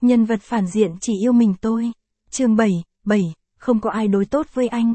Nhân vật phản diện chỉ yêu mình tôi. Chương 7, không có ai đối tốt với anh.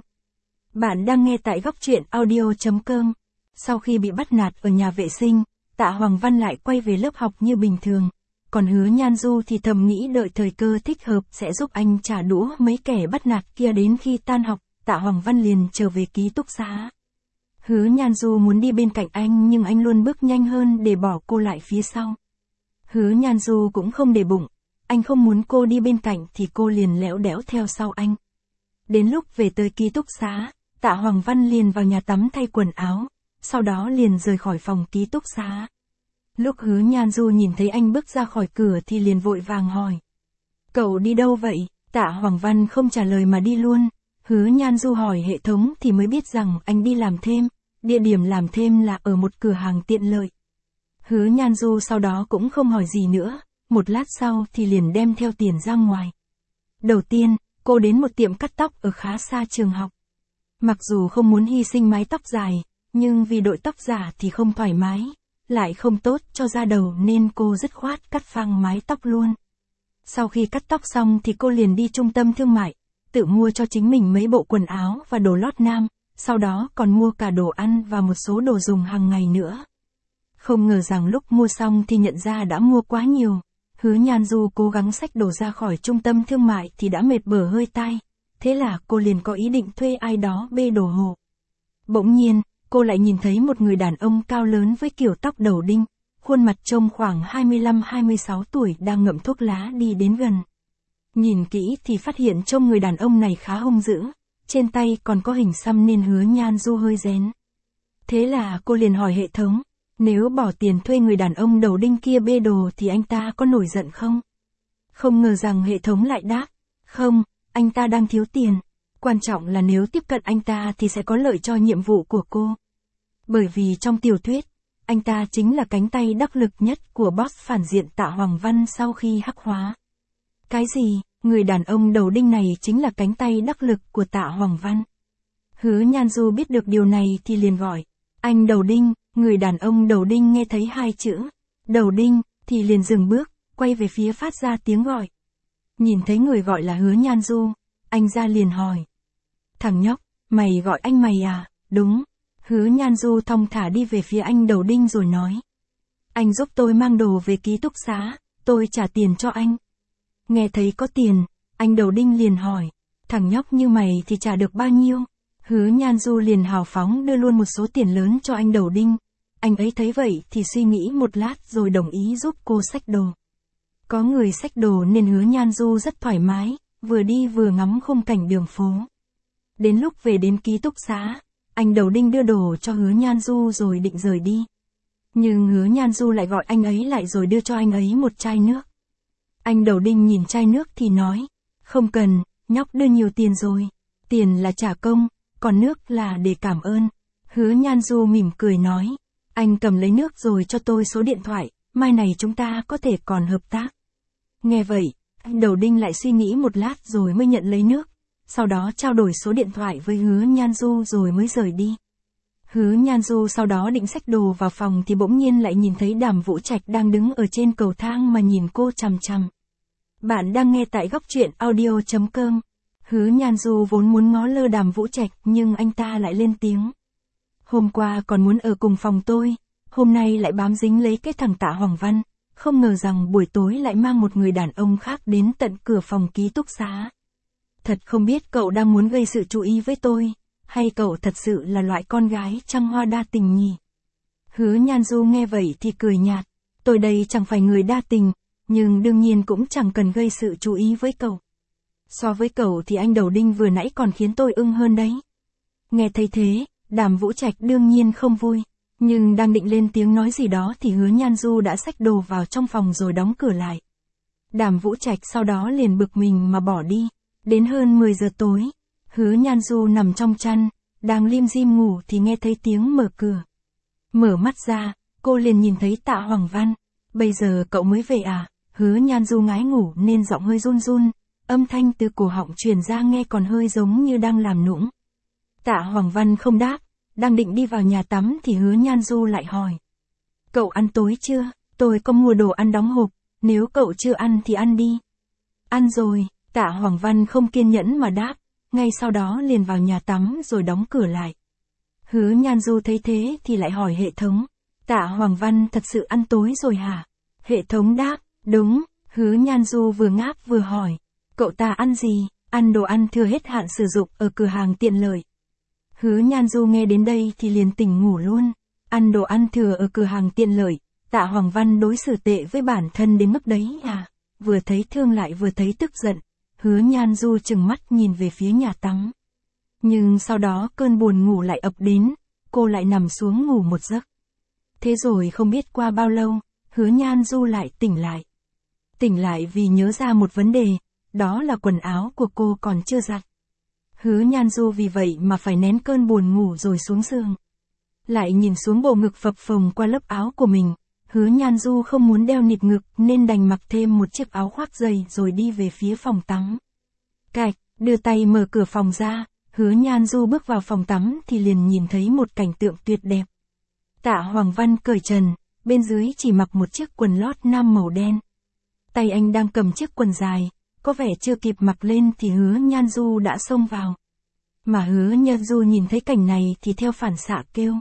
Bạn đang nghe tại góc truyện audio.com. Sau khi bị bắt nạt ở nhà vệ sinh, Tạ Hoàng Văn lại quay về lớp học như bình thường. Còn Hứa Nhan Du thì thầm nghĩ đợi thời cơ thích hợp sẽ giúp anh trả đũa mấy kẻ bắt nạt kia. Đến khi tan học, Tạ Hoàng Văn liền trở về ký túc xá. Hứa Nhan Du muốn đi bên cạnh anh nhưng anh luôn bước nhanh hơn để bỏ cô lại phía sau. Hứa Nhan Du cũng không để bụng, anh không muốn cô đi bên cạnh thì cô liền lẽo đẽo theo sau anh. Đến lúc về tới ký túc xá, Tạ Hoàng Văn liền vào nhà tắm thay quần áo, sau đó liền rời khỏi phòng ký túc xá. Lúc Hứa Nhan Du nhìn thấy anh bước ra khỏi cửa thì liền vội vàng hỏi. Cậu đi đâu vậy? Tạ Hoàng Văn không trả lời mà đi luôn. Hứa Nhan Du hỏi hệ thống thì mới biết rằng anh đi làm thêm, địa điểm làm thêm là ở một cửa hàng tiện lợi. Hứa Nhan Du sau đó cũng không hỏi gì nữa, một lát sau thì liền đem theo tiền ra ngoài. Đầu tiên, cô đến một tiệm cắt tóc ở khá xa trường học. Mặc dù không muốn hy sinh mái tóc dài, nhưng vì đội tóc giả thì không thoải mái, lại không tốt cho da đầu nên cô dứt khoát cắt phăng mái tóc luôn. Sau khi cắt tóc xong thì cô liền đi trung tâm thương mại, tự mua cho chính mình mấy bộ quần áo và đồ lót nam, sau đó còn mua cả đồ ăn và một số đồ dùng hàng ngày nữa. Không ngờ rằng lúc mua xong thì nhận ra đã mua quá nhiều. Hứa Nhan Du cố gắng xách đồ ra khỏi trung tâm thương mại thì đã mệt bở hơi tai. Thế là cô liền có ý định thuê ai đó bê đồ hộ. Bỗng nhiên, cô lại nhìn thấy một người đàn ông cao lớn với kiểu tóc đầu đinh, khuôn mặt trông khoảng 25-26 tuổi đang ngậm thuốc lá đi đến gần. Nhìn kỹ thì phát hiện trông người đàn ông này khá hung dữ, trên tay còn có hình xăm nên Hứa Nhan Du hơi rén. Thế là cô liền hỏi hệ thống, nếu bỏ tiền thuê người đàn ông đầu đinh kia bê đồ thì anh ta có nổi giận không? Không ngờ rằng hệ thống lại đáp, không, anh ta đang thiếu tiền. Quan trọng là nếu tiếp cận anh ta thì sẽ có lợi cho nhiệm vụ của cô. Bởi vì trong tiểu thuyết, anh ta chính là cánh tay đắc lực nhất của boss phản diện Tạ Hoàng Văn sau khi hắc hóa. Cái gì? Người đàn ông đầu đinh này chính là cánh tay đắc lực của Tạ Hoàng Văn. Hứa Nhan Du biết được điều này thì liền gọi, anh đầu đinh. Người đàn ông đầu đinh nghe thấy hai chữ đầu đinh thì liền dừng bước, quay về phía phát ra tiếng gọi. Nhìn thấy người gọi là Hứa Nhan Du, anh ra liền hỏi, thằng nhóc, mày gọi anh mày à? Đúng. Hứa Nhan Du thong thả đi về phía anh đầu đinh rồi nói, anh giúp tôi mang đồ về ký túc xá, tôi trả tiền cho anh. Nghe thấy có tiền, anh đầu đinh liền hỏi, thằng nhóc như mày thì trả được bao nhiêu? Hứa Nhan Du liền hào phóng đưa luôn một số tiền lớn cho anh đầu đinh. Anh ấy thấy vậy thì suy nghĩ một lát rồi đồng ý giúp cô xách đồ. Có người xách đồ nên Hứa Nhan Du rất thoải mái, vừa đi vừa ngắm khung cảnh đường phố. Đến lúc về đến ký túc xá, anh đầu đinh đưa đồ cho Hứa Nhan Du rồi định rời đi. Nhưng Hứa Nhan Du lại gọi anh ấy lại rồi đưa cho anh ấy một chai nước. Anh đầu đinh nhìn chai nước thì nói, không cần, nhóc đưa nhiều tiền rồi, tiền là trả công, còn nước là để cảm ơn. Hứa Nhan Du mỉm cười nói, anh cầm lấy nước rồi cho tôi số điện thoại, mai này chúng ta có thể còn hợp tác. Nghe vậy, anh đầu đinh lại suy nghĩ một lát rồi mới nhận lấy nước, sau đó trao đổi số điện thoại với Hứa Nhan Du rồi mới rời đi. Hứa Nhan Du sau đó định xách đồ vào phòng thì bỗng nhiên lại nhìn thấy Đàm Vũ Trạch đang đứng ở trên cầu thang mà nhìn cô chằm chằm. Bạn đang nghe tại góc truyện audio.com. Hứa Nhan Du vốn muốn ngó lơ Đàm Vũ Trạch nhưng anh ta lại lên tiếng. Hôm qua còn muốn ở cùng phòng tôi, hôm nay lại bám dính lấy cái thằng Tạ Hoàng Văn, không ngờ rằng buổi tối lại mang một người đàn ông khác đến tận cửa phòng ký túc xá. Thật không biết cậu đang muốn gây sự chú ý với tôi, hay cậu thật sự là loại con gái trăng hoa đa tình nhỉ? Hứa Nhan Du nghe vậy thì cười nhạt, tôi đây chẳng phải người đa tình, nhưng đương nhiên cũng chẳng cần gây sự chú ý với cậu. So với cậu thì anh đầu đinh vừa nãy còn khiến tôi ưng hơn đấy. Nghe thấy thế, Đàm Vũ Trạch đương nhiên không vui, nhưng đang định lên tiếng nói gì đó thì Hứa Nhan Du đã xách đồ vào trong phòng rồi đóng cửa lại. Đàm Vũ Trạch sau đó liền bực mình mà bỏ đi. Đến hơn 10 giờ tối, Hứa Nhan Du nằm trong chăn, đang lim dim ngủ thì nghe thấy tiếng mở cửa. Mở mắt ra, cô liền nhìn thấy Tạ Hoàng Văn. Bây giờ cậu mới về à? Hứa Nhan Du ngái ngủ nên giọng hơi run run, âm thanh từ cổ họng truyền ra nghe còn hơi giống như đang làm nũng. Tạ Hoàng Văn không đáp, đang định đi vào nhà tắm thì Hứa Nhan Du lại hỏi. Cậu ăn tối chưa? Tôi có mua đồ ăn đóng hộp, nếu cậu chưa ăn thì ăn đi. Ăn rồi, Tạ Hoàng Văn không kiên nhẫn mà đáp, ngay sau đó liền vào nhà tắm rồi đóng cửa lại. Hứa Nhan Du thấy thế thì lại hỏi hệ thống, Tạ Hoàng Văn thật sự ăn tối rồi hả? Hệ thống đáp, đúng. Hứa Nhan Du vừa ngáp vừa hỏi, cậu ta ăn gì? Ăn đồ ăn thừa hết hạn sử dụng ở cửa hàng tiện lợi. Hứa Nhan Du nghe đến đây thì liền tỉnh ngủ luôn. Ăn đồ ăn thừa ở cửa hàng tiện lợi, Tạ Hoàng Văn đối xử tệ với bản thân đến mức đấy à? Vừa thấy thương lại vừa thấy tức giận, Hứa Nhan Du trừng mắt nhìn về phía nhà tắm. Nhưng sau đó cơn buồn ngủ lại ập đến, cô lại nằm xuống ngủ một giấc. Thế rồi không biết qua bao lâu, Hứa Nhan Du lại tỉnh lại. Tỉnh lại vì nhớ ra một vấn đề, đó là quần áo của cô còn chưa giặt. Hứa Nhan Du vì vậy mà phải nén cơn buồn ngủ rồi xuống giường. Lại nhìn xuống bộ ngực phập phồng qua lớp áo của mình, Hứa Nhan Du không muốn đeo nịt ngực nên đành mặc thêm một chiếc áo khoác dày rồi đi về phía phòng tắm. Cạch, đưa tay mở cửa phòng ra, Hứa Nhan Du bước vào phòng tắm thì liền nhìn thấy một cảnh tượng tuyệt đẹp. Tạ Hoàng Văn cởi trần, bên dưới chỉ mặc một chiếc quần lót nam màu đen. Tay anh đang cầm chiếc quần dài, có vẻ chưa kịp mặc lên thì Hứa Nhan Du đã xông vào. Mà Hứa Nhan Du nhìn thấy cảnh này thì theo phản xạ kêu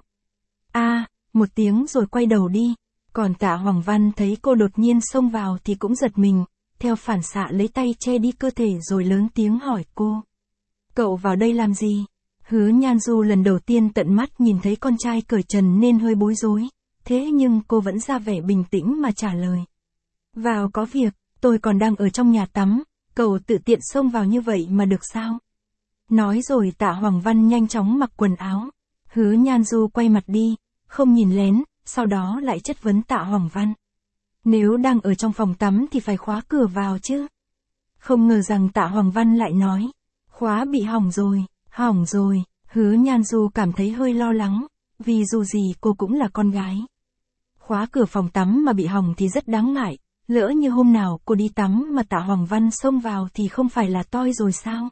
một tiếng rồi quay đầu đi. Còn Tạ Hoàng Văn thấy cô đột nhiên xông vào thì cũng giật mình, theo phản xạ lấy tay che đi cơ thể rồi lớn tiếng hỏi cô. Cậu vào đây làm gì? Hứa Nhan Du lần đầu tiên tận mắt nhìn thấy con trai cởi trần nên hơi bối rối, thế nhưng cô vẫn ra vẻ bình tĩnh mà trả lời. Vào có việc, tôi còn đang ở trong nhà tắm, cậu tự tiện xông vào như vậy mà được sao? Nói rồi Tạ Hoàng Văn nhanh chóng mặc quần áo. Hứa Nhan Du quay mặt đi, không nhìn lén, sau đó lại chất vấn Tạ Hoàng Văn. Nếu đang ở trong phòng tắm thì phải khóa cửa vào chứ. Không ngờ rằng Tạ Hoàng Văn lại nói, khóa bị hỏng rồi. Hứa Nhan Du cảm thấy hơi lo lắng, vì dù gì cô cũng là con gái. Khóa cửa phòng tắm mà bị hỏng thì rất đáng ngại, lỡ như hôm nào cô đi tắm mà Tạ Hoàng Văn xông vào thì không phải là toi rồi sao?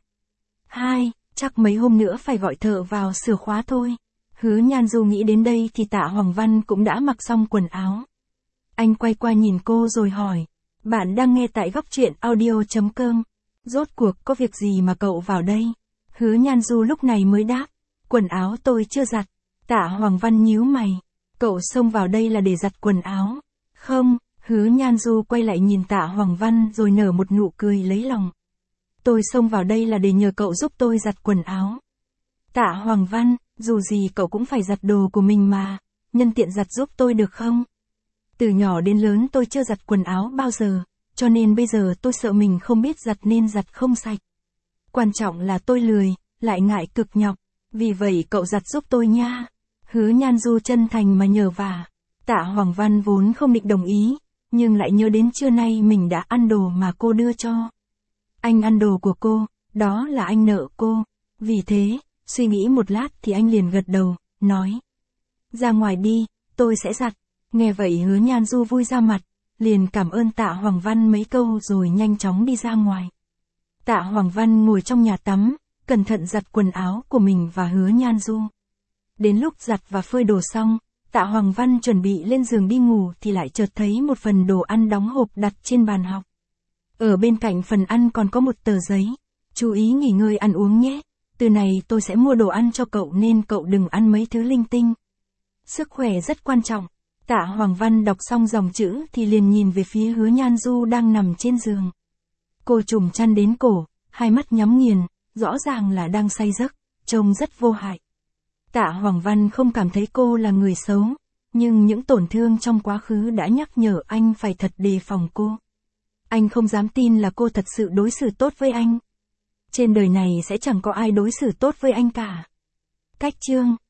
Chắc mấy hôm nữa phải gọi thợ vào sửa khóa thôi. Hứa Nhan Du nghĩ đến đây thì Tạ Hoàng Văn cũng đã mặc xong quần áo. Anh quay qua nhìn cô rồi hỏi, bạn đang nghe tại Góc Truyện Audio.com. Rốt cuộc có việc gì mà cậu vào đây? Hứa Nhan Du lúc này mới đáp, quần áo tôi chưa giặt. Tạ Hoàng Văn nhíu mày, cậu xông vào đây là để giặt quần áo? Không. Hứa Nhan Du quay lại nhìn Tạ Hoàng Văn rồi nở một nụ cười lấy lòng. Tôi xông vào đây là để nhờ cậu giúp tôi giặt quần áo. Tạ Hoàng Văn, dù gì cậu cũng phải giặt đồ của mình mà, nhân tiện giặt giúp tôi được không? Từ nhỏ đến lớn tôi chưa giặt quần áo bao giờ, cho nên bây giờ tôi sợ mình không biết giặt nên giặt không sạch. Quan trọng là tôi lười, lại ngại cực nhọc, vì vậy cậu giặt giúp tôi nha. Hứa Nhan Du chân thành mà nhờ vả. Tạ Hoàng Văn vốn không định đồng ý, nhưng lại nhớ đến trưa nay mình đã ăn đồ mà cô đưa cho. Anh ăn đồ của cô, đó là anh nợ cô. Vì thế, suy nghĩ một lát thì anh liền gật đầu, nói. Ra ngoài đi, tôi sẽ giặt. Nghe vậy Hứa Nhan Du vui ra mặt, liền cảm ơn Tạ Hoàng Văn mấy câu rồi nhanh chóng đi ra ngoài. Tạ Hoàng Văn ngồi trong nhà tắm, cẩn thận giặt quần áo của mình và Hứa Nhan Du. Đến lúc giặt và phơi đồ xong, Tạ Hoàng Văn chuẩn bị lên giường đi ngủ thì lại chợt thấy một phần đồ ăn đóng hộp đặt trên bàn học. Ở bên cạnh phần ăn còn có một tờ giấy. Chú ý nghỉ ngơi ăn uống nhé. Từ này tôi sẽ mua đồ ăn cho cậu nên cậu đừng ăn mấy thứ linh tinh. Sức khỏe rất quan trọng. Tạ Hoàng Văn đọc xong dòng chữ thì liền nhìn về phía Hứa Nhan Du đang nằm trên giường. Cô trùm chăn đến cổ, hai mắt nhắm nghiền, rõ ràng là đang say giấc, trông rất vô hại. Tạ Hoàng Văn không cảm thấy cô là người xấu, nhưng những tổn thương trong quá khứ đã nhắc nhở anh phải thật đề phòng cô. Anh không dám tin là cô thật sự đối xử tốt với anh. Trên đời này sẽ chẳng có ai đối xử tốt với anh cả. Cách chương